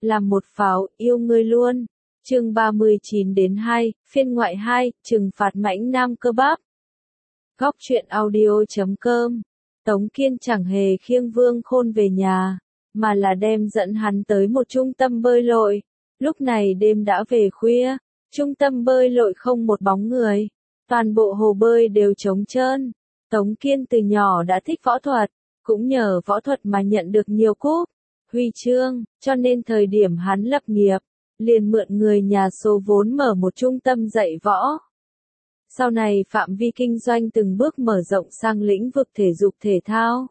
làm một pháo, yêu ngươi luôn. Chương 39-2, phiên ngoại 2, trừng phạt mãnh nam cơ bắp. Góc truyện audio.com. Tống Kiên chẳng hề khiêng Vương Khôn về nhà, mà là đem dẫn hắn tới một trung tâm bơi lội. Lúc này đêm đã về khuya, trung tâm bơi lội không một bóng người, toàn bộ hồ bơi đều trống trơn. Tống Kiên từ nhỏ đã thích võ thuật, cũng nhờ võ thuật mà nhận được nhiều cúp, huy chương, cho nên thời điểm hắn lập nghiệp, liền mượn người nhà số vốn mở một trung tâm dạy võ. Sau này phạm vi kinh doanh từng bước mở rộng sang lĩnh vực thể dục thể thao.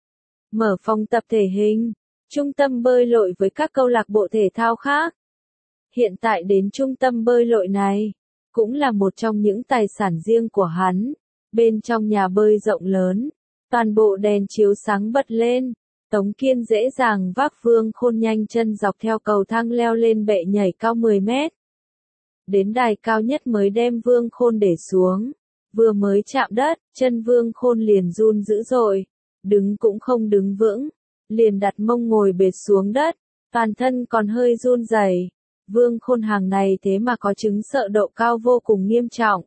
Mở phòng tập thể hình, trung tâm bơi lội với các câu lạc bộ thể thao khác. Hiện tại đến trung tâm bơi lội này, cũng là một trong những tài sản riêng của hắn. Bên trong nhà bơi rộng lớn, toàn bộ đèn chiếu sáng bật lên. Tống Kiên dễ dàng vác Vương Khôn nhanh chân dọc theo cầu thang leo lên bệ nhảy cao 10 mét. Đến đài cao nhất mới đem Vương Khôn để xuống. Vừa mới chạm đất, chân Vương Khôn liền run dữ dội. Đứng cũng không đứng vững. Liền đặt mông ngồi bệt xuống đất. Toàn thân còn hơi run rẩy. Vương Khôn hàng này thế mà có chứng sợ độ cao vô cùng nghiêm trọng.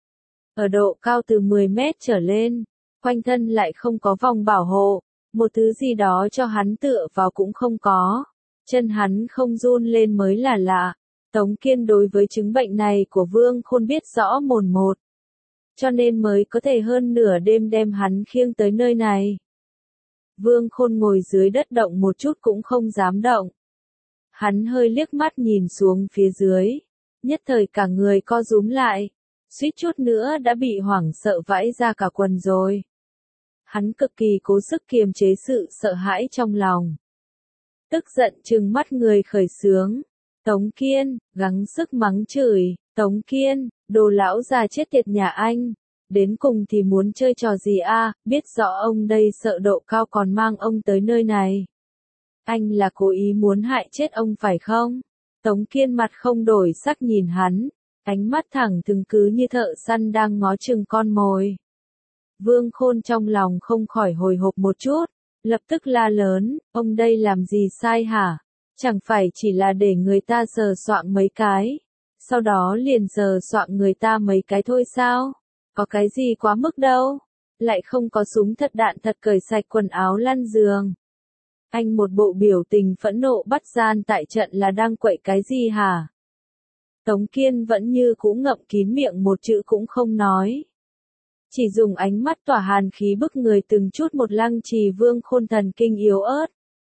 Ở độ cao từ 10 mét trở lên, quanh thân lại không có vòng bảo hộ. Một thứ gì đó cho hắn tựa vào cũng không có. Chân hắn không run lên mới là lạ. Tống Kiên đối với chứng bệnh này của Vương Khôn biết rõ mồn một. Cho nên mới có thể hơn nửa đêm đem hắn khiêng tới nơi này. Vương Khôn ngồi dưới đất động một chút cũng không dám động. Hắn hơi liếc mắt nhìn xuống phía dưới. Nhất thời cả người co rúm lại. Suýt chút nữa đã bị hoảng sợ vãi ra cả quần rồi. Hắn cực kỳ cố sức kiềm chế sự sợ hãi trong lòng. Tức giận trừng mắt người khởi xướng. Tống Kiên, gắng sức mắng chửi. Tống Kiên, đồ lão già chết tiệt nhà anh. Đến cùng thì muốn chơi trò gì a? Biết rõ ông đây sợ độ cao còn mang ông tới nơi này. Anh là cố ý muốn hại chết ông phải không? Tống Kiên mặt không đổi sắc nhìn hắn. Ánh mắt thẳng thừng cứ như thợ săn đang ngó chừng con mồi. Vương Khôn trong lòng không khỏi hồi hộp một chút, lập tức la lớn, ông đây làm gì sai hả? Chẳng phải chỉ là để người ta sờ soạng mấy cái, sau đó liền sờ soạng người ta mấy cái thôi sao? Có cái gì quá mức đâu, lại không có súng thật đạn thật cởi sạch quần áo lăn giường. Anh một bộ biểu tình phẫn nộ bắt gian tại trận là đang quậy cái gì hả? Tống Kiên vẫn như cũ ngậm kín miệng một chữ cũng không nói. Chỉ dùng ánh mắt tỏa hàn khí bức người từng chút một lăng trì Vương Khôn thần kinh yếu ớt.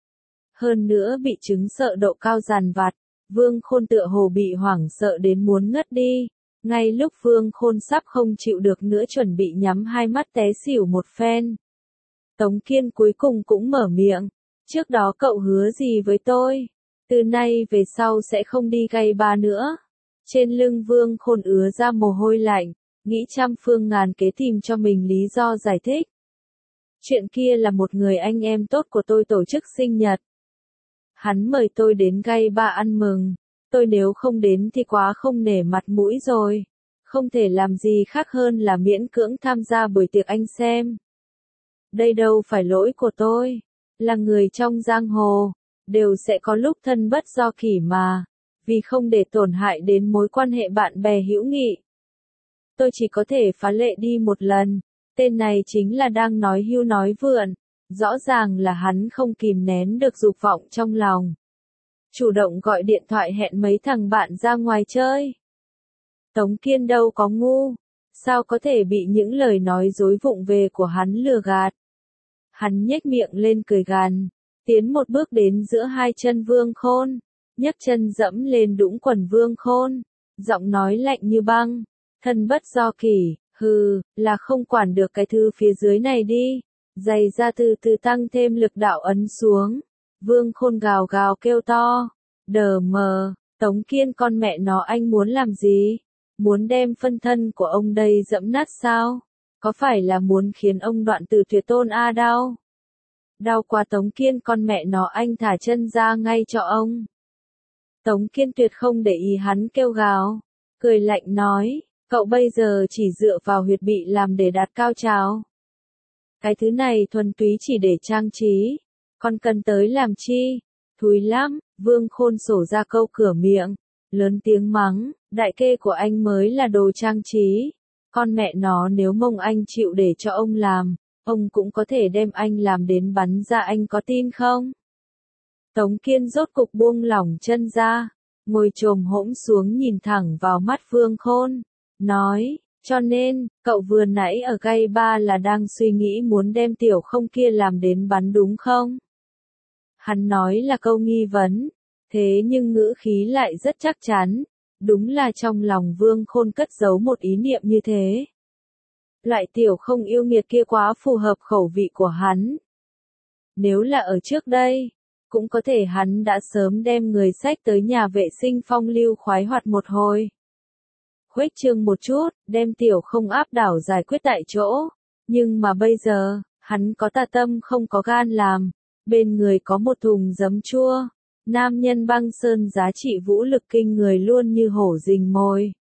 Hơn nữa bị chứng sợ độ cao dằn vặt, Vương Khôn tựa hồ bị hoảng sợ đến muốn ngất đi. Ngay lúc Vương Khôn sắp không chịu được nữa chuẩn bị nhắm hai mắt té xỉu một phen. Tống Kiên cuối cùng cũng mở miệng. Trước đó cậu hứa gì với tôi? Từ nay về sau sẽ không đi gay ba nữa. Trên lưng Vương Khôn ứa ra mồ hôi lạnh. Nghĩ trăm phương ngàn kế tìm cho mình lý do giải thích. Chuyện kia là một người anh em tốt của tôi tổ chức sinh nhật. Hắn mời tôi đến gay ba ăn mừng. Tôi nếu không đến thì quá không nể mặt mũi rồi. Không thể làm gì khác hơn là miễn cưỡng tham gia buổi tiệc anh xem. Đây đâu phải lỗi của tôi. Là người trong giang hồ. Đều sẽ có lúc thân bất do kỷ mà. Vì không để tổn hại đến mối quan hệ bạn bè hữu nghị. Tôi chỉ có thể phá lệ đi một lần. Tên này chính là đang nói hưu nói vượn. Rõ ràng là hắn không kìm nén được dục vọng trong lòng. Chủ động gọi điện thoại hẹn mấy thằng bạn ra ngoài chơi. Tống Kiên đâu có ngu. Sao có thể bị những lời nói dối vụng về của hắn lừa gạt. Hắn nhếch miệng lên cười gằn. Tiến một bước đến giữa hai chân Vương Khôn. Nhấc chân dẫm lên đũng quần Vương Khôn. Giọng nói lạnh như băng. Thân bất do kỷ, hừ, là không quản được cái thứ phía dưới này đi. Giày ra từ từ tăng thêm lực đạo ấn xuống. Vương Khôn gào gào kêu to. Đờ mờ, Tống Kiên con mẹ nó anh muốn làm gì? Muốn đem phân thân của ông đây dẫm nát sao? Có phải là muốn khiến ông đoạn tử tuyệt tôn a đau? Đau quá Tống Kiên con mẹ nó anh thả chân ra ngay cho ông. Tống Kiên tuyệt không để ý hắn kêu gào. Cười lạnh nói. Cậu bây giờ chỉ dựa vào huyệt bị làm để đạt cao trào. Cái thứ này thuần túy chỉ để trang trí. Còn cần tới làm chi? Thúi lắm, Vương Khôn sổ ra câu cửa miệng, lớn tiếng mắng, đại kê của anh mới là đồ trang trí. Con mẹ nó, nếu mông anh chịu để cho ông làm, ông cũng có thể đem anh làm đến bắn ra, anh có tin không? Tống Kiên rốt cục buông lỏng chân ra, ngồi chồm hỗn xuống nhìn thẳng vào mắt Vương Khôn, nói, cho nên, cậu vừa nãy ở gay ba là đang suy nghĩ muốn đem Tiểu Không kia làm đến bắn đúng không? Hắn nói là câu nghi vấn, thế nhưng ngữ khí lại rất chắc chắn, đúng là trong lòng Vương Khôn cất giấu một ý niệm như thế. Loại Tiểu Không yêu nghiệt kia quá phù hợp khẩu vị của hắn. Nếu là ở trước đây, cũng có thể hắn đã sớm đem người xách tới nhà vệ sinh phong lưu khoái hoạt một hồi. Khuếch trương một chút, đem Tiểu Không áp đảo giải quyết tại chỗ. Nhưng mà bây giờ, hắn có tà tâm không có gan làm. Bên người có một thùng giấm chua. Nam nhân băng sơn giá trị vũ lực kinh người luôn như hổ rình mồi.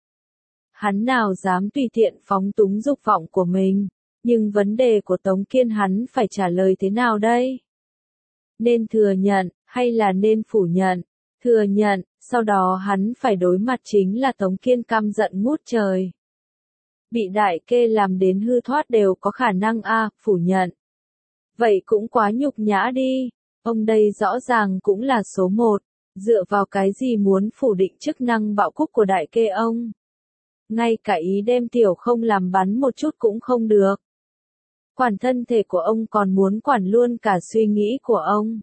Hắn nào dám tùy tiện phóng túng dục vọng của mình. Nhưng vấn đề của Tống Kiên hắn phải trả lời thế nào đây? Nên thừa nhận, hay là nên phủ nhận? Thừa nhận, sau đó hắn phải đối mặt chính là Tống Kiên căm giận ngút trời. Bị đại kê làm đến hư thoát đều có khả năng phủ nhận. Vậy cũng quá nhục nhã đi, ông đây rõ ràng cũng là số một, dựa vào cái gì muốn phủ định chức năng bạo cúc của đại kê ông? Ngay cả ý đem Tiểu Không làm bắn một chút cũng không được. Quản thân thể của ông còn muốn quản luôn cả suy nghĩ của ông.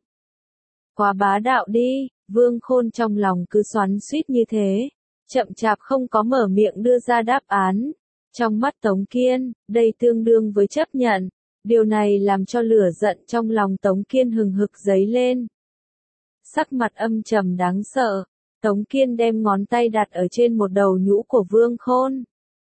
Quá bá đạo đi, Vương Khôn trong lòng cứ xoắn xuýt như thế, chậm chạp không có mở miệng đưa ra đáp án. Trong mắt Tống Kiên, đây tương đương với chấp nhận. Điều này làm cho lửa giận trong lòng Tống Kiên hừng hực dấy lên. Sắc mặt âm trầm đáng sợ, Tống Kiên đem ngón tay đặt ở trên một đầu nhũ của Vương Khôn.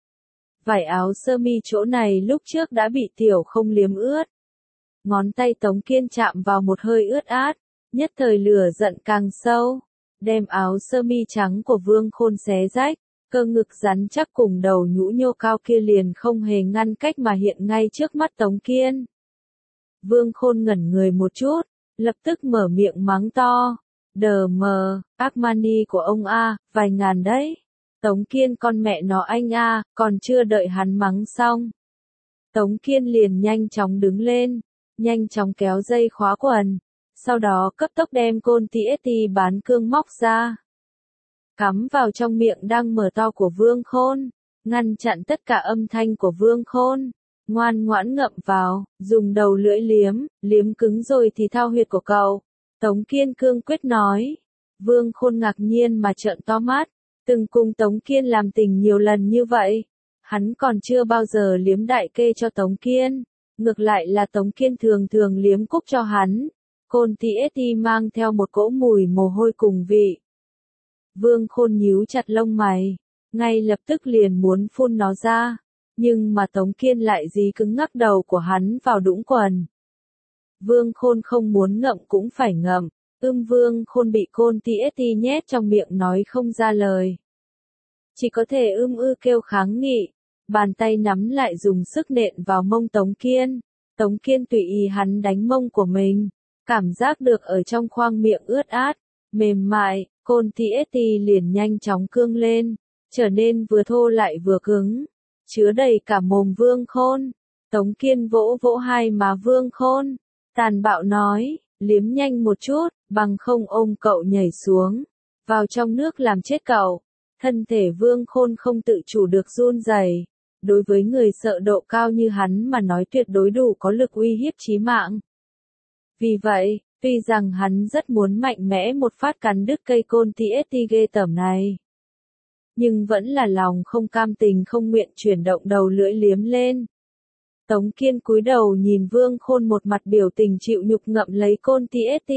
Vải áo sơ mi chỗ này lúc trước đã bị Tiểu Không liếm ướt. Ngón tay Tống Kiên chạm vào một hơi ướt át, nhất thời lửa giận càng sâu, đem áo sơ mi trắng của Vương Khôn xé rách, cơ ngực rắn chắc cùng đầu nhũ nhô cao kia liền không hề ngăn cách mà hiện ngay trước mắt Tống Kiên. Vương Khôn ngẩn người một chút, lập tức mở miệng mắng to, đờ mờ, Armani của ông vài ngàn đấy. Tống Kiên con mẹ nó anh còn chưa đợi hắn mắng xong. Tống Kiên liền nhanh chóng đứng lên, nhanh chóng kéo dây khóa quần, sau đó cấp tốc đem côn TST bán cương móc ra. Cắm vào trong miệng đang mở to của Vương Khôn, ngăn chặn tất cả âm thanh của Vương Khôn, ngoan ngoãn ngậm vào, dùng đầu lưỡi liếm cứng rồi thì thao huyệt của cậu. Tống Kiên cương quyết nói. Vương Khôn ngạc nhiên mà trợn to mắt, từng cùng Tống Kiên làm tình nhiều lần như vậy. Hắn còn chưa bao giờ liếm đại kê cho Tống Kiên, ngược lại là Tống Kiên thường thường liếm cúc cho hắn. Côn TST mang theo một cỗ mùi mồ hôi cùng vị. Vương Khôn nhíu chặt lông mày, ngay lập tức liền muốn phun nó ra, nhưng mà Tống Kiên lại dí cứng ngắc đầu của hắn vào đũng quần. Vương Khôn không muốn ngậm cũng phải ngậm, Vương Khôn bị côn TST nhét trong miệng nói không ra lời. Chỉ có thể kêu kháng nghị, bàn tay nắm lại dùng sức nện vào mông Tống Kiên. Tống Kiên tùy ý hắn đánh mông của mình, cảm giác được ở trong khoang miệng ướt át, mềm mại, côn TST liền nhanh chóng cương lên, trở nên vừa thô lại vừa cứng, chứa đầy cả mồm Vương Khôn. Tống Kiên vỗ vỗ hai má Vương Khôn, tàn bạo nói, liếm nhanh một chút, bằng không ôm cậu nhảy xuống, vào trong nước làm chết cậu. Thân thể Vương Khôn không tự chủ được run rẩy. Đối với người sợ độ cao như hắn mà nói tuyệt đối đủ có lực uy hiếp chí mạng. Vì vậy, tuy rằng hắn rất muốn mạnh mẽ một phát cắn đứt cây côn TST ghê tởm này, nhưng vẫn là lòng không cam tình không nguyện chuyển động đầu lưỡi liếm lên. Tống Kiên cúi đầu nhìn Vương Khôn một mặt biểu tình chịu nhục ngậm lấy côn TST.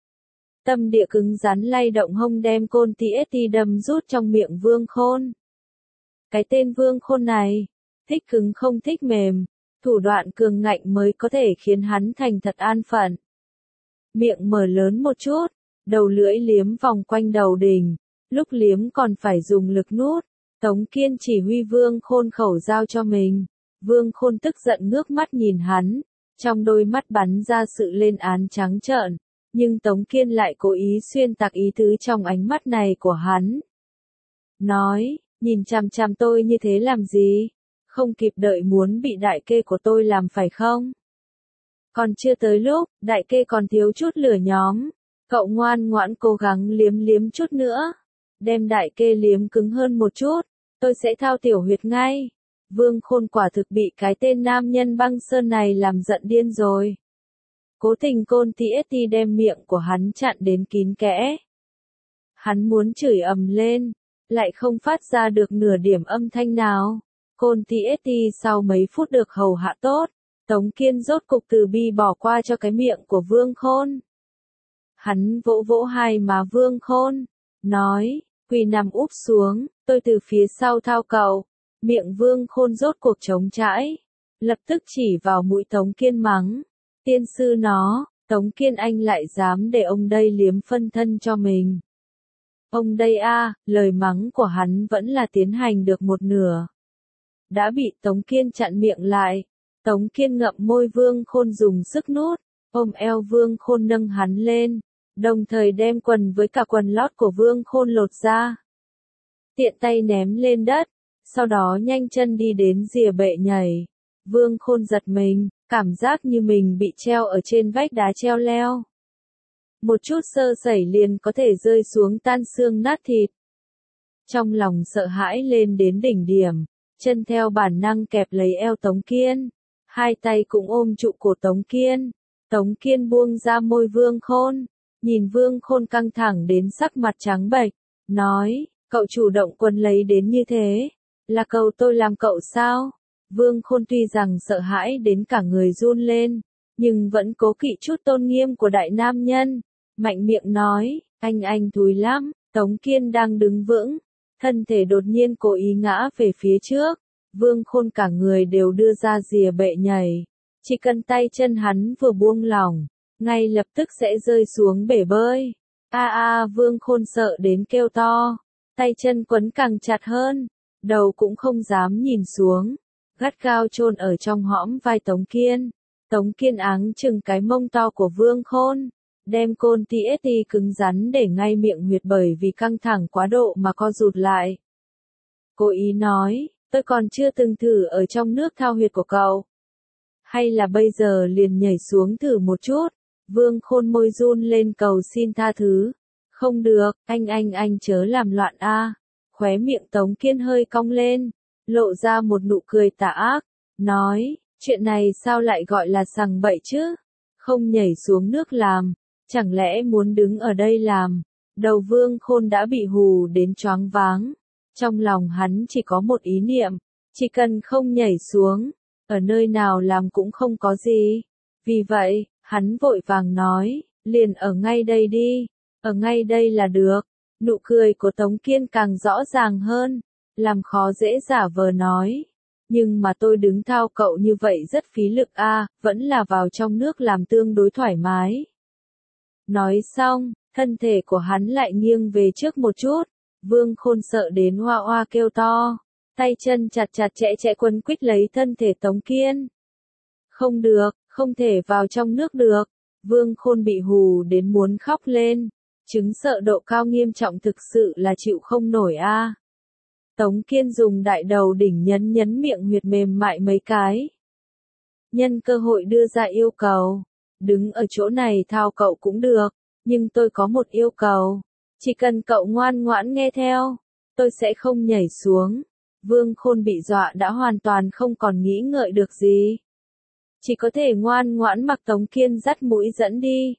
Tâm địa cứng rắn lay động hông đem côn TST đâm rút trong miệng Vương Khôn. Cái tên Vương Khôn này, thích cứng không thích mềm, thủ đoạn cường ngạnh mới có thể khiến hắn thành thật an phận. Miệng mở lớn một chút, đầu lưỡi liếm vòng quanh đầu đỉnh, lúc liếm còn phải dùng lực nuốt. Tống Kiên chỉ huy Vương Khôn khẩu giao cho mình. Vương Khôn tức giận ngước mắt nhìn hắn, trong đôi mắt bắn ra sự lên án trắng trợn, Nhưng Tống Kiên lại cố ý xuyên tạc ý tứ trong ánh mắt này của hắn. Nói, nhìn chằm chằm tôi như thế làm gì? Không kịp đợi muốn bị đại kê của tôi làm phải không? Còn chưa tới lúc, đại kê còn thiếu chút lửa nhóm. Cậu ngoan ngoãn cố gắng liếm liếm chút nữa. Đem đại kê liếm cứng hơn một chút. Tôi sẽ thao tiểu huyệt ngay. Vương Khôn quả thực bị cái tên nam nhân băng sơn này làm giận điên rồi. Cố tình Côn TST đem miệng của hắn chặn đến kín kẽ. Hắn muốn chửi ầm lên, lại không phát ra được nửa điểm âm thanh nào. Côn TST sau mấy phút được hầu hạ tốt, Tống Kiên rốt cục từ bi bỏ qua cho cái miệng của Vương Khôn. Hắn vỗ vỗ hai má Vương Khôn, nói, quỳ nằm úp xuống, tôi từ phía sau thao cậu. Miệng Vương Khôn rốt cuộc trống trãi, lập tức chỉ vào mũi Tống Kiên mắng. Tiên sư nó, Tống Kiên anh lại dám để ông đây liếm phân thân cho mình. Ông đây a, lời mắng của hắn vẫn là tiến hành được một nửa. Đã bị Tống Kiên chặn miệng lại. Tống Kiên ngậm môi Vương Khôn dùng sức nuốt, ôm eo Vương Khôn nâng hắn lên, đồng thời đem quần với cả quần lót của Vương Khôn lột ra. Tiện tay ném lên đất, sau đó nhanh chân đi đến rìa bệ nhảy. Vương Khôn giật mình, cảm giác như mình bị treo ở trên vách đá treo leo. Một chút sơ sẩy liền có thể rơi xuống tan xương nát thịt. Trong lòng sợ hãi lên đến đỉnh điểm, chân theo bản năng kẹp lấy eo Tống Kiên, hai tay cũng ôm trụ cổ Tống Kiên. Tống Kiên buông ra môi Vương Khôn, nhìn Vương Khôn căng thẳng đến sắc mặt trắng bệch, nói, cậu chủ động quấn lấy đến như thế, là cầu tôi làm cậu sao? Vương Khôn tuy rằng sợ hãi đến cả người run lên, nhưng vẫn cố kỵ chút tôn nghiêm của đại nam nhân, mạnh miệng nói, anh thúi lắm. Tống Kiên đang đứng vững, thân thể đột nhiên cố ý ngã về phía trước, Vương Khôn cả người đều đưa ra rìa bệ nhảy, chỉ cần tay chân hắn vừa buông lỏng, ngay lập tức sẽ rơi xuống bể bơi. Vương Khôn sợ đến kêu to, tay chân quấn càng chặt hơn, đầu cũng không dám nhìn xuống, gắt gao chôn ở trong hõm vai Tống Kiên. Tống Kiên áng chừng cái mông to của Vương Khôn, đem Côn TST cứng rắn để ngay miệng huyệt bởi vì căng thẳng quá độ mà co rụt lại. Cố ý nói, tôi còn chưa từng thử ở trong nước thao huyệt của cậu. Hay là bây giờ liền nhảy xuống thử một chút. Vương Khôn môi run lên cầu xin tha thứ. Không được, anh chớ làm loạn a. Khóe miệng Tống Kiên hơi cong lên, lộ ra một nụ cười tà ác, nói, chuyện này sao lại gọi là sằng bậy chứ? Không nhảy xuống nước làm, chẳng lẽ muốn đứng ở đây làm? Đầu Vương Khôn đã bị hù đến choáng váng. Trong lòng hắn chỉ có một ý niệm, chỉ cần không nhảy xuống, ở nơi nào làm cũng không có gì. Vì vậy, hắn vội vàng nói, liền ở ngay đây đi, ở ngay đây là được. Nụ cười của Tống Kiên càng rõ ràng hơn, làm khó dễ giả vờ nói. Nhưng mà tôi đứng thao cậu như vậy rất phí lực vẫn là vào trong nước làm tương đối thoải mái. Nói xong, thân thể của hắn lại nghiêng về trước một chút, Vương Khôn sợ đến hoa hoa kêu to, tay chân chặt chẽ quấn quýt lấy thân thể Tống Kiên. Không được, không thể vào trong nước được, Vương Khôn bị hù đến muốn khóc lên, chứng sợ độ cao nghiêm trọng thực sự là chịu không nổi Tống Kiên dùng đại đầu đỉnh nhấn miệng huyệt mềm mại mấy cái. Nhân cơ hội đưa ra yêu cầu, đứng ở chỗ này thao cậu cũng được, nhưng tôi có một yêu cầu, chỉ cần cậu ngoan ngoãn nghe theo, tôi sẽ không nhảy xuống. Vương Khôn bị dọa đã hoàn toàn không còn nghĩ ngợi được gì. Chỉ có thể ngoan ngoãn mặc Tống Kiên dắt mũi dẫn đi.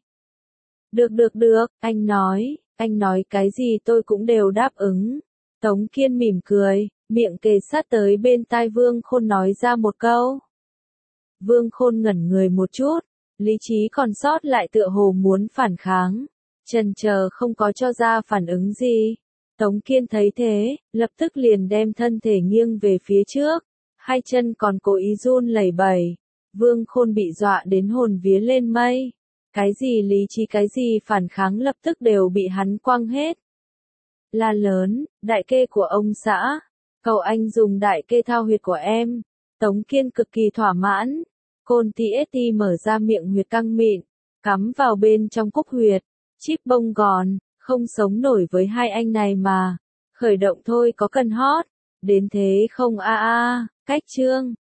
Được, anh nói cái gì tôi cũng đều đáp ứng. Tống Kiên mỉm cười, miệng kề sát tới bên tai Vương Khôn nói ra một câu. Vương Khôn ngẩn người một chút, lý trí còn sót lại tựa hồ muốn phản kháng, chần chờ không có cho ra phản ứng gì. Tống Kiên thấy thế, lập tức liền đem thân thể nghiêng về phía trước, hai chân còn cố ý run lẩy bẩy. Vương Khôn bị dọa đến hồn vía lên mây. Cái gì lý trí cái gì phản kháng lập tức đều bị hắn quăng hết. La lớn, đại kê của ông xã, cầu anh dùng đại kê thao huyệt của em. Tống Kiên cực kỳ thỏa mãn. Côn TST mở ra miệng huyệt căng mịn, cắm vào bên trong cúc huyệt. Chip bông gòn, không sống nổi với hai anh này mà. Khởi động thôi có cần hot. Đến thế không a a, cách chương.